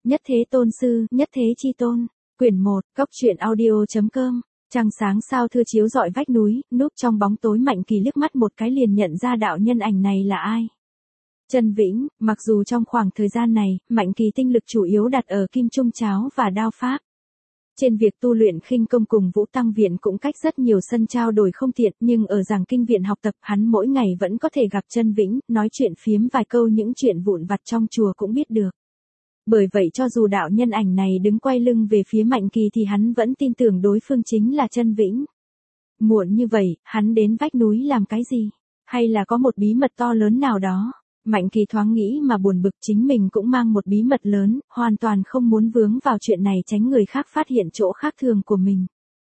Nhất thế tôn sư, nhất thế chi tôn. Quyển 1, Cốc truyện audio.com. Trăng sáng sao thưa chiếu rọi vách núi, núp trong bóng tối Mạnh Kỳ liếc mắt một cái liền nhận ra đạo nhân ảnh này là ai. Chân Vĩnh. Mặc dù trong khoảng thời gian này, Mạnh Kỳ tinh lực chủ yếu đặt ở kim trung cháo và đao pháp. Trên việc tu luyện khinh công cùng Vũ Tăng Viện cũng cách rất nhiều sân trao đổi không tiện, nhưng ở giảng kinh viện học tập hắn mỗi ngày vẫn có thể gặp Chân Vĩnh, nói chuyện phiếm vài câu những chuyện vụn vặt trong chùa cũng biết được. Bởi vậy cho dù đạo nhân ảnh này đứng quay lưng về phía Mạnh Kỳ thì hắn vẫn tin tưởng đối phương chính là Chân Vĩnh. Muộn như vậy, hắn đến vách núi làm cái gì? Hay là có một bí mật to lớn nào đó? Mạnh Kỳ thoáng nghĩ mà buồn bực, chính mình cũng mang một bí mật lớn, hoàn toàn không muốn vướng vào chuyện này tránh người khác phát hiện chỗ khác thường của mình.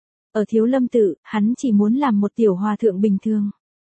Ở Thiếu Lâm Tự, hắn chỉ muốn làm một tiểu hòa thượng bình thường.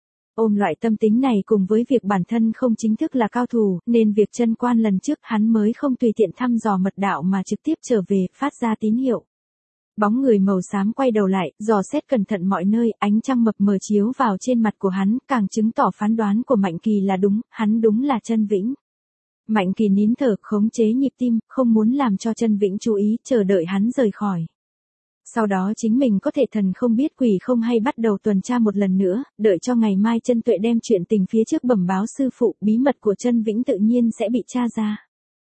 Ôm loại tâm tính này cùng với việc bản thân không chính thức là cao thủ, nên việc Chân Quan lần trước hắn mới không tùy tiện thăm dò mật đạo mà trực tiếp trở về, phát ra tín hiệu. Bóng người màu xám quay đầu lại, dò xét cẩn thận mọi nơi, ánh trăng mập mờ chiếu vào trên mặt của hắn, càng chứng tỏ phán đoán của Mạnh Kỳ là đúng, hắn đúng là Chân Vĩnh. Mạnh Kỳ nín thở, khống chế nhịp tim, không muốn làm cho Chân Vĩnh chú ý, chờ đợi hắn rời khỏi. Sau đó chính mình có thể thần không biết quỷ không hay bắt đầu tuần tra một lần nữa, đợi cho ngày mai Chân Tuệ đem chuyện tình phía trước bẩm báo sư phụ, bí mật của Chân Vĩnh tự nhiên sẽ bị tra ra.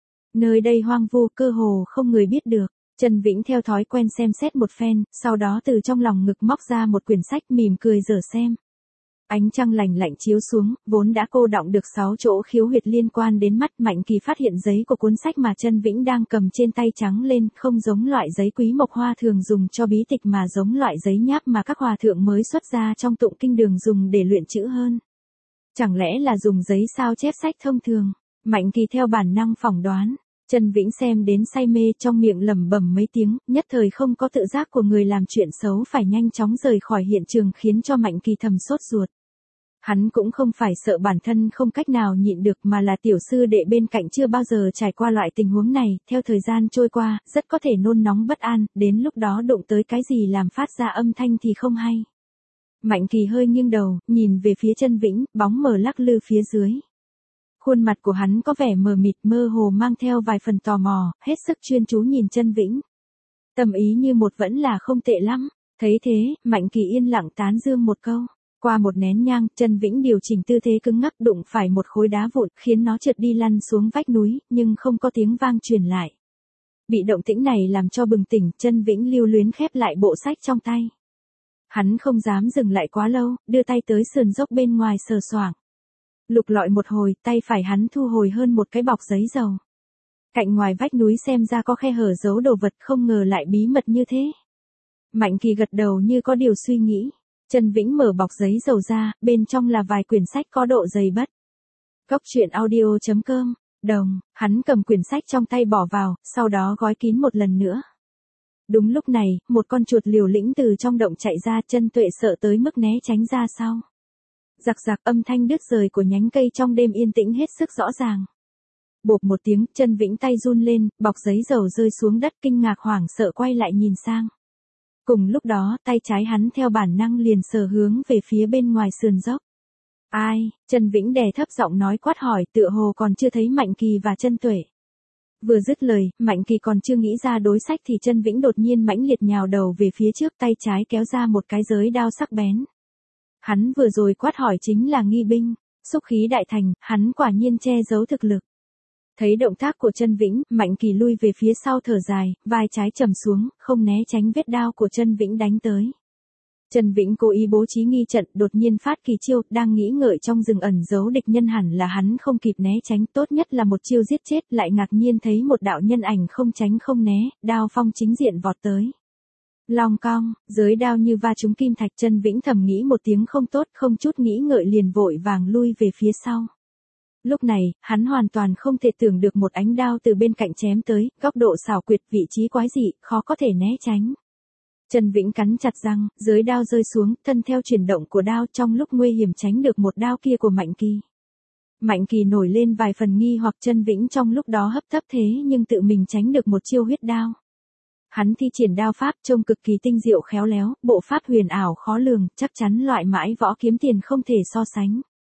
Nơi đây hoang vu, cơ hồ không người biết được. Chân Vĩnh theo thói quen xem xét một phen, sau đó từ trong lòng ngực móc ra một quyển sách mỉm cười dở xem. Ánh trăng lành lạnh chiếu xuống, vốn đã cô đọng được 6 chỗ khiếu huyệt liên quan đến mắt. Mạnh Kỳ phát hiện giấy của cuốn sách mà Chân Vĩnh đang cầm trên tay trắng lên, không giống loại giấy quý mộc hoa thường dùng cho bí tịch mà giống loại giấy nháp mà các hòa thượng mới xuất ra trong tụng kinh đường dùng để luyện chữ hơn. Chẳng lẽ là dùng giấy sao chép sách thông thường? Mạnh Kỳ theo bản năng phỏng đoán. Chân Vĩnh xem đến say mê, trong miệng lẩm bẩm mấy tiếng, nhất thời không có tự giác của người làm chuyện xấu phải nhanh chóng rời khỏi hiện trường, khiến cho Mạnh Kỳ thầm sốt ruột. Hắn cũng không phải sợ bản thân không cách nào nhịn được, mà là tiểu sư đệ bên cạnh chưa bao giờ trải qua loại tình huống này, theo thời gian trôi qua, rất có thể nôn nóng bất an, đến lúc đó đụng tới cái gì làm phát ra âm thanh thì không hay. Mạnh Kỳ hơi nghiêng đầu, nhìn về phía Chân Vĩnh, bóng mờ lắc lư phía dưới. Khuôn mặt của hắn có vẻ mờ mịt, mơ hồ mang theo vài phần tò mò, hết sức chuyên chú nhìn Chân Vĩnh. Tâm ý như một vẫn là không tệ lắm. Thấy thế, Mạnh Kỳ yên lặng tán dương một câu. Qua một nén nhang, Chân Vĩnh điều chỉnh tư thế cứng ngắc, đụng phải một khối đá vụn, khiến nó trượt đi lăn xuống vách núi, nhưng không có tiếng vang truyền lại. Bị động tĩnh này làm cho bừng tỉnh, Chân Vĩnh lưu luyến khép lại bộ sách trong tay. Hắn không dám dừng lại quá lâu, đưa tay tới sườn dốc bên ngoài sờ soạng. Lục lọi một hồi, tay phải hắn thu hồi hơn một cái bọc giấy dầu. Cạnh ngoài vách núi xem ra có khe hở giấu đồ vật, không ngờ lại bí mật như thế. Mạnh Kỳ gật đầu như có điều suy nghĩ. Chân Vĩnh mở bọc giấy dầu ra, bên trong là vài quyển sách có độ dày bất. Cốc truyện audio.com. Đồng, hắn cầm quyển sách trong tay bỏ vào, sau đó gói kín một lần nữa. Đúng lúc này, một con chuột liều lĩnh từ trong động chạy ra, Chân Tuệ sợ tới mức né tránh ra sau. Rạc rạc, âm thanh đứt rời của nhánh cây trong đêm yên tĩnh hết sức rõ ràng. Bộp một tiếng, Chân Vĩnh tay run lên, bọc giấy dầu rơi xuống đất, kinh ngạc hoảng sợ quay lại nhìn sang. Cùng lúc đó, tay trái hắn theo bản năng liền sờ hướng về phía bên ngoài sườn dốc. Ai? Chân Vĩnh đè thấp giọng nói quát hỏi, tựa hồ còn chưa thấy Mạnh Kỳ và Chân Tuệ. Vừa dứt lời, Mạnh Kỳ còn chưa nghĩ ra đối sách thì Chân Vĩnh đột nhiên mãnh liệt nhào đầu về phía trước, tay trái kéo ra một cái giới đao sắc bén. Hắn vừa rồi quát hỏi chính là nghi binh, xúc khí đại thành, hắn quả nhiên che giấu thực lực. Thấy động tác của Chân Vĩnh, Mạnh Kỳ lui về phía sau thở dài, vai trái trầm xuống, không né tránh vết đao của Chân Vĩnh đánh tới. Chân Vĩnh cố ý bố trí nghi trận, đột nhiên phát kỳ chiêu, đang nghĩ ngợi trong rừng ẩn giấu địch nhân, hẳn là hắn không kịp né tránh, tốt nhất là một chiêu giết chết, lại ngạc nhiên thấy một đạo nhân ảnh không tránh không né, đao phong chính diện vọt tới. Long cong, giới đao như va trúng kim thạch. Chân Vĩnh thầm nghĩ một tiếng không tốt, không chút nghĩ ngợi liền vội vàng lui về phía sau. Lúc này, hắn hoàn toàn không thể tưởng được một ánh đao từ bên cạnh chém tới, góc độ xảo quyệt, vị trí quái dị, khó có thể né tránh. Chân Vĩnh cắn chặt răng, giới đao rơi xuống, thân theo chuyển động của đao, trong lúc nguy hiểm tránh được một đao kia của Mạnh Kỳ. Mạnh Kỳ nổi lên vài phần nghi hoặc, Chân Vĩnh trong lúc đó hấp tấp thế nhưng tự mình tránh được một chiêu huyết đao. Hắn thi triển đao pháp trông cực kỳ tinh diệu khéo léo, bộ pháp huyền ảo khó lường, chắc chắn loại mãi võ kiếm tiền không thể so sánh.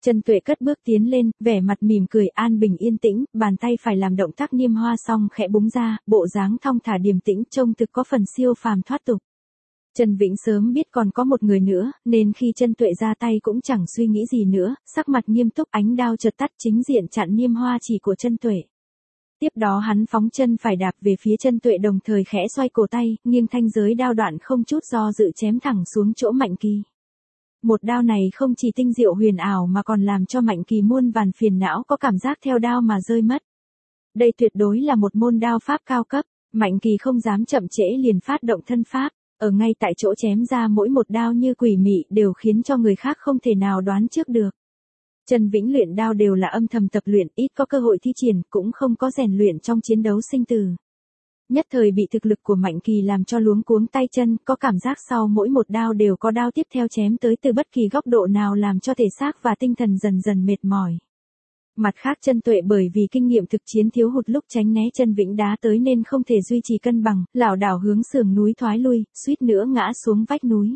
Chân Tuệ cất bước tiến lên, vẻ mặt mỉm cười an bình yên tĩnh, bàn tay phải làm động tác niêm hoa xong khẽ búng ra, bộ dáng thong thả điềm tĩnh trông thực có phần siêu phàm thoát tục. Trần Vĩnh sớm biết còn có một người nữa, nên khi Chân Tuệ ra tay cũng chẳng suy nghĩ gì nữa, sắc mặt nghiêm túc ánh đao chợt tắt chính diện chặn niêm hoa chỉ của Chân Tuệ. Tiếp đó hắn phóng chân phải đạp về phía Chân Tuệ đồng thời khẽ xoay cổ tay, nghiêng thanh giới đao đoạn không chút do dự chém thẳng xuống chỗ Mạnh Kỳ. Một đao này không chỉ tinh diệu huyền ảo mà còn làm cho Mạnh Kỳ muôn vàn phiền não có cảm giác theo đao mà rơi mất. Đây tuyệt đối là một môn đao pháp cao cấp, Mạnh Kỳ không dám chậm trễ liền phát động thân pháp, ở ngay tại chỗ chém ra mỗi một đao như quỷ mị đều khiến cho người khác không thể nào đoán trước được. Trần Vĩnh luyện đao đều là âm thầm tập luyện, ít có cơ hội thi triển, cũng không có rèn luyện trong chiến đấu sinh tử. Nhất thời bị thực lực của Mạnh Kỳ làm cho luống cuống tay chân, có cảm giác sau mỗi một đao đều có đao tiếp theo chém tới từ bất kỳ góc độ nào làm cho thể xác và tinh thần dần dần mệt mỏi. Mặt khác Chân Tuệ bởi vì kinh nghiệm thực chiến thiếu hụt lúc tránh né Trần Vĩnh đá tới nên không thể duy trì cân bằng, lảo đảo hướng sườn núi thoái lui, suýt nữa ngã xuống vách núi.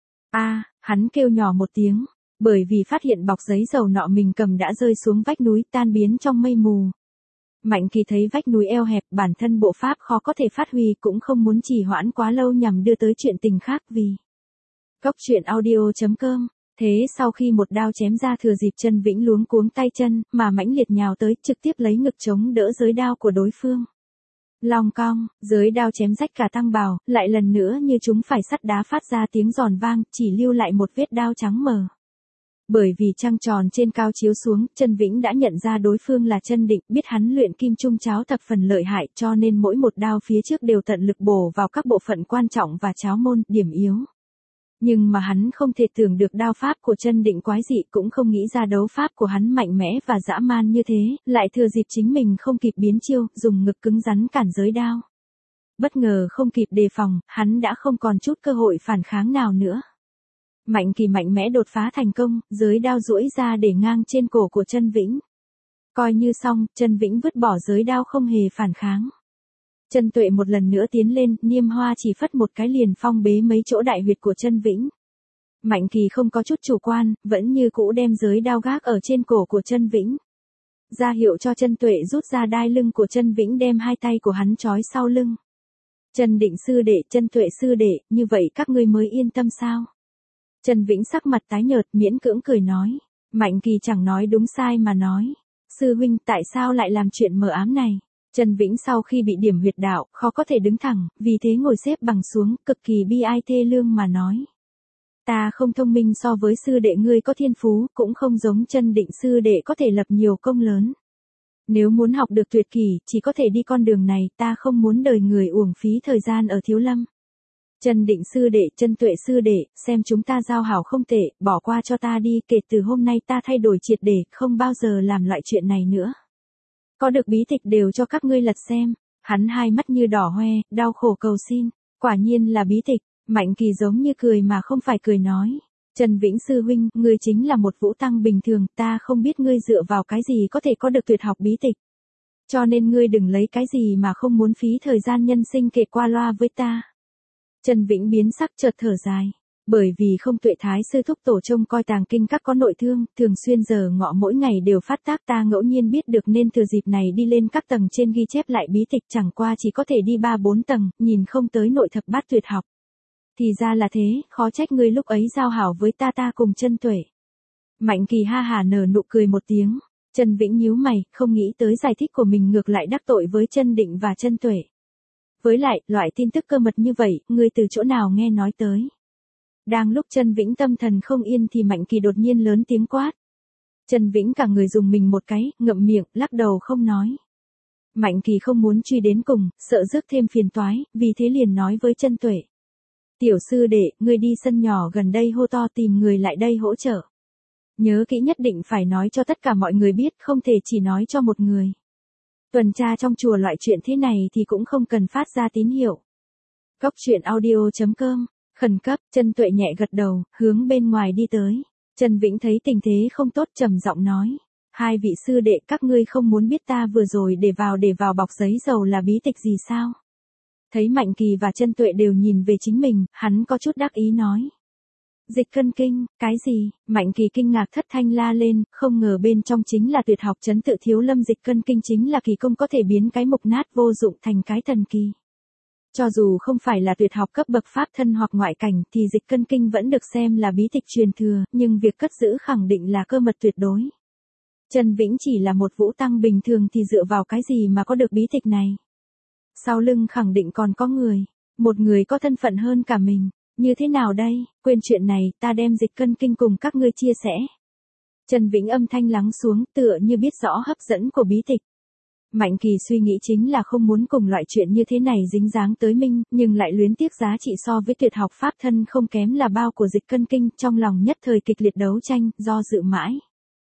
Hắn kêu nhỏ một tiếng, bởi vì phát hiện bọc giấy dầu nọ mình cầm đã rơi xuống vách núi tan biến trong mây mù. Mạnh Kỳ thấy vách núi eo hẹp, bản thân bộ pháp khó có thể phát huy, cũng không muốn trì hoãn quá lâu nhằm đưa tới chuyện tình khác vì. Goctruyện.audio.com. Thế sau khi một đao chém ra thừa dịp Trần Vĩnh luống cuống tay chân, mà mãnh liệt nhào tới, trực tiếp lấy ngực chống đỡ giới đao của đối phương. Long cong, giới đao chém rách cả tăng bào, lại lần nữa như chúng phải sắt đá phát ra tiếng giòn vang, chỉ lưu lại một vết đao trắng mờ. Bởi vì trăng tròn trên cao chiếu xuống, Trần Vĩnh đã nhận ra đối phương là Chân Định, biết hắn luyện kim trung cháo thập phần lợi hại, cho nên mỗi một đao phía trước đều tận lực bổ vào các bộ phận quan trọng và cháo môn, điểm yếu. Nhưng mà hắn không thể tưởng được đao pháp của Chân Định quái dị, cũng không nghĩ ra đấu pháp của hắn mạnh mẽ và dã man như thế, lại thừa dịp chính mình không kịp biến chiêu, dùng ngực cứng rắn cản giới đao. Bất ngờ không kịp đề phòng, hắn đã không còn chút cơ hội phản kháng nào nữa. Mạnh Kỳ mạnh mẽ đột phá thành công, giới đao duỗi ra để ngang trên cổ của Chân Vĩnh. Coi như xong, Chân Vĩnh vứt bỏ giới đao không hề phản kháng. Chân Tuệ một lần nữa tiến lên, niêm hoa chỉ phất một cái liền phong bế mấy chỗ đại huyệt của Chân Vĩnh. Mạnh Kỳ không có chút chủ quan, vẫn như cũ đem giới đao gác ở trên cổ của Chân Vĩnh. Ra hiệu cho Chân Tuệ rút ra đai lưng của Chân Vĩnh, đem hai tay của hắn trói sau lưng. Trần Định sư đệ, Chân Tuệ sư đệ, như vậy các ngươi mới yên tâm sao? Trần Vĩnh sắc mặt tái nhợt, miễn cưỡng cười nói. Mạnh Kỳ chẳng nói đúng sai mà nói. Sư huynh, tại sao lại làm chuyện mờ ám này? Trần Vĩnh sau khi bị điểm huyệt đạo, khó có thể đứng thẳng, vì thế ngồi xếp bằng xuống, cực kỳ bi ai thê lương mà nói. Ta không thông minh so với sư đệ ngươi có thiên phú, cũng không giống Chân Định sư đệ có thể lập nhiều công lớn. Nếu muốn học được tuyệt kỹ, chỉ có thể đi con đường này, ta không muốn đời người uổng phí thời gian ở Thiếu Lâm. Trần Định sư đệ, Chân Tuệ sư đệ, xem chúng ta giao hảo không tệ, bỏ qua cho ta đi, kể từ hôm nay ta thay đổi triệt để, không bao giờ làm loại chuyện này nữa. Có được bí tịch đều cho các ngươi lật xem. Hắn hai mắt như đỏ hoe, đau khổ cầu xin. Quả nhiên là bí tịch. Mạnh Kỳ giống như cười mà không phải cười nói. Trần Vĩnh sư huynh, ngươi chính là một vũ tăng bình thường, ta không biết ngươi dựa vào cái gì có thể có được tuyệt học bí tịch. Cho nên ngươi đừng lấy cái gì mà không muốn phí thời gian nhân sinh kể qua loa với ta. Trần Vĩnh biến sắc chợt thở dài. Bởi vì không Tuệ Thái sư thúc tổ trông coi tàng kinh các có nội thương, thường xuyên giờ ngọ mỗi ngày đều phát tác, ta ngẫu nhiên biết được nên thừa dịp này đi lên các tầng trên ghi chép lại bí tịch, chẳng qua chỉ có thể đi 3-4 tầng, nhìn không tới nội thập bát tuyệt học. Thì ra là thế, khó trách ngươi lúc ấy giao hảo với ta cùng Chân Tuệ. Mạnh Kỳ ha hà nở nụ cười một tiếng. Trần Vĩnh nhíu mày, không nghĩ tới giải thích của mình ngược lại đắc tội với Chân Định và Chân Tuệ. Với lại, loại tin tức cơ mật như vậy, ngươi từ chỗ nào nghe nói tới? Đang lúc Trần Vĩnh tâm thần không yên thì Mạnh Kỳ đột nhiên lớn tiếng quát. Trần Vĩnh cả người dùng mình một cái, ngậm miệng, lắc đầu không nói. Mạnh Kỳ không muốn truy đến cùng, sợ rước thêm phiền toái, vì thế liền nói với Chân Tuệ. Tiểu sư đệ, ngươi đi sân nhỏ gần đây hô to tìm người lại đây hỗ trợ. Nhớ kỹ nhất định phải nói cho tất cả mọi người biết, không thể chỉ nói cho một người. Tuần tra trong chùa loại chuyện thế này thì cũng không cần phát ra tín hiệu. Goctruyện.audio.com. Khẩn cấp, Chân Tuệ nhẹ gật đầu, hướng bên ngoài đi tới. Trần Vĩnh thấy tình thế không tốt trầm giọng nói. Hai vị sư đệ, các ngươi không muốn biết ta vừa rồi để vào bọc giấy dầu là bí tịch gì sao? Thấy Mạnh Kỳ và Chân Tuệ đều nhìn về chính mình, hắn có chút đắc ý nói. Dịch cân kinh, cái gì? Mạnh Kỳ kinh ngạc thất thanh la lên, không ngờ bên trong chính là tuyệt học trấn tự thiếu lâm. Dịch cân kinh chính là kỳ công có thể biến cái mục nát vô dụng thành cái thần kỳ. Cho dù không phải là tuyệt học cấp bậc pháp thân hoặc ngoại cảnh thì dịch cân kinh vẫn được xem là bí tịch truyền thừa, nhưng việc cất giữ khẳng định là cơ mật tuyệt đối. Trần Vĩnh chỉ là một vũ tăng bình thường thì dựa vào cái gì mà có được bí tịch này? Sau lưng khẳng định còn có người, một người có thân phận hơn cả mình. Như thế nào đây? Quên chuyện này, ta đem dịch cân kinh cùng các ngươi chia sẻ. Trần Vĩnh âm thanh lắng xuống, tựa như biết rõ hấp dẫn của bí tịch. Mạnh Kỳ suy nghĩ chính là không muốn cùng loại chuyện như thế này dính dáng tới mình, nhưng lại luyến tiếc giá trị so với tuyệt học pháp thân không kém là bao của dịch cân kinh, trong lòng nhất thời kịch liệt đấu tranh, do dự mãi.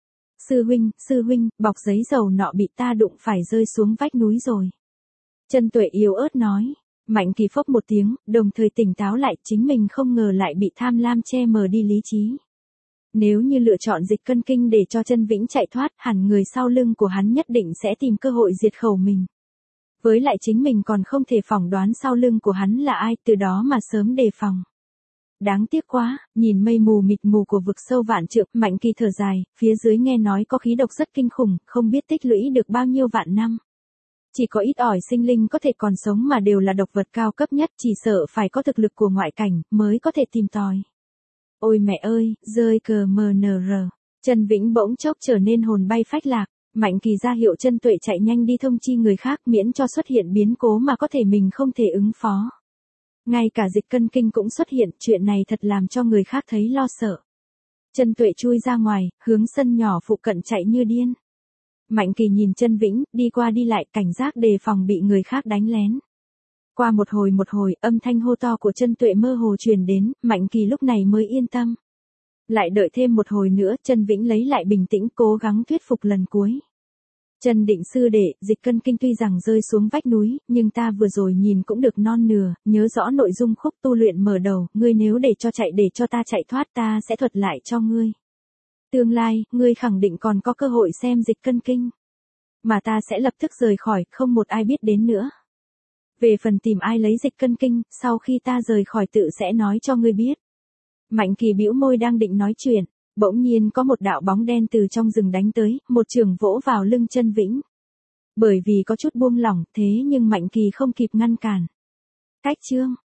Sư huynh, bọc giấy dầu nọ bị ta đụng phải rơi xuống vách núi rồi. Trần Tuệ yếu ớt nói. Mạnh Kỳ phốc một tiếng, đồng thời tỉnh táo lại, chính mình không ngờ lại bị tham lam che mờ đi lý trí. Nếu như lựa chọn dịch cân kinh để cho Trần Vĩnh chạy thoát, hẳn người sau lưng của hắn nhất định sẽ tìm cơ hội diệt khẩu mình. Với lại chính mình còn không thể phỏng đoán sau lưng của hắn là ai, từ đó mà sớm đề phòng. Đáng tiếc quá, nhìn mây mù mịt mù của vực sâu vạn trượng, Mạnh Kỳ thở dài, phía dưới nghe nói có khí độc rất kinh khủng, không biết tích lũy được bao nhiêu vạn năm. Chỉ có ít ỏi sinh linh có thể còn sống mà đều là độc vật cao cấp nhất, chỉ sợ phải có thực lực của ngoại cảnh, mới có thể tìm tòi. Ôi mẹ ơi, rơi cờ MNR. Trần Vĩnh bỗng chốc trở nên hồn bay phách lạc, Mạnh Kỳ ra hiệu Trần Tuệ chạy nhanh đi thông chi người khác miễn cho xuất hiện biến cố mà có thể mình không thể ứng phó. Ngay cả dịch cân kinh cũng xuất hiện, chuyện này thật làm cho người khác thấy lo sợ. Trần Tuệ chui ra ngoài, hướng sân nhỏ phụ cận chạy như điên. Mạnh Kỳ nhìn Trần Vĩnh, đi qua đi lại, cảnh giác đề phòng bị người khác đánh lén. Qua một hồi, âm thanh hô to của Trần Tuệ mơ hồ truyền đến, Mạnh Kỳ lúc này mới yên tâm. Lại đợi thêm một hồi nữa, Trần Vĩnh lấy lại bình tĩnh, cố gắng thuyết phục lần cuối. Trần Định sư đệ, dịch cân kinh tuy rằng rơi xuống vách núi, nhưng ta vừa rồi nhìn cũng được non nửa, nhớ rõ nội dung khúc tu luyện mở đầu, ngươi nếu để cho ta chạy thoát ta sẽ thuật lại cho ngươi. Tương lai, ngươi khẳng định còn có cơ hội xem dịch cân kinh. Mà ta sẽ lập tức rời khỏi, không một ai biết đến nữa. Về phần tìm ai lấy dịch cân kinh, sau khi ta rời khỏi tự sẽ nói cho ngươi biết. Mạnh Kỳ bĩu môi đang định nói chuyện, bỗng nhiên có một đạo bóng đen từ trong rừng đánh tới, một chưởng vỗ vào lưng Trần Vĩnh. Bởi vì có chút buông lỏng, thế nhưng Mạnh Kỳ không kịp ngăn cản. Cách chương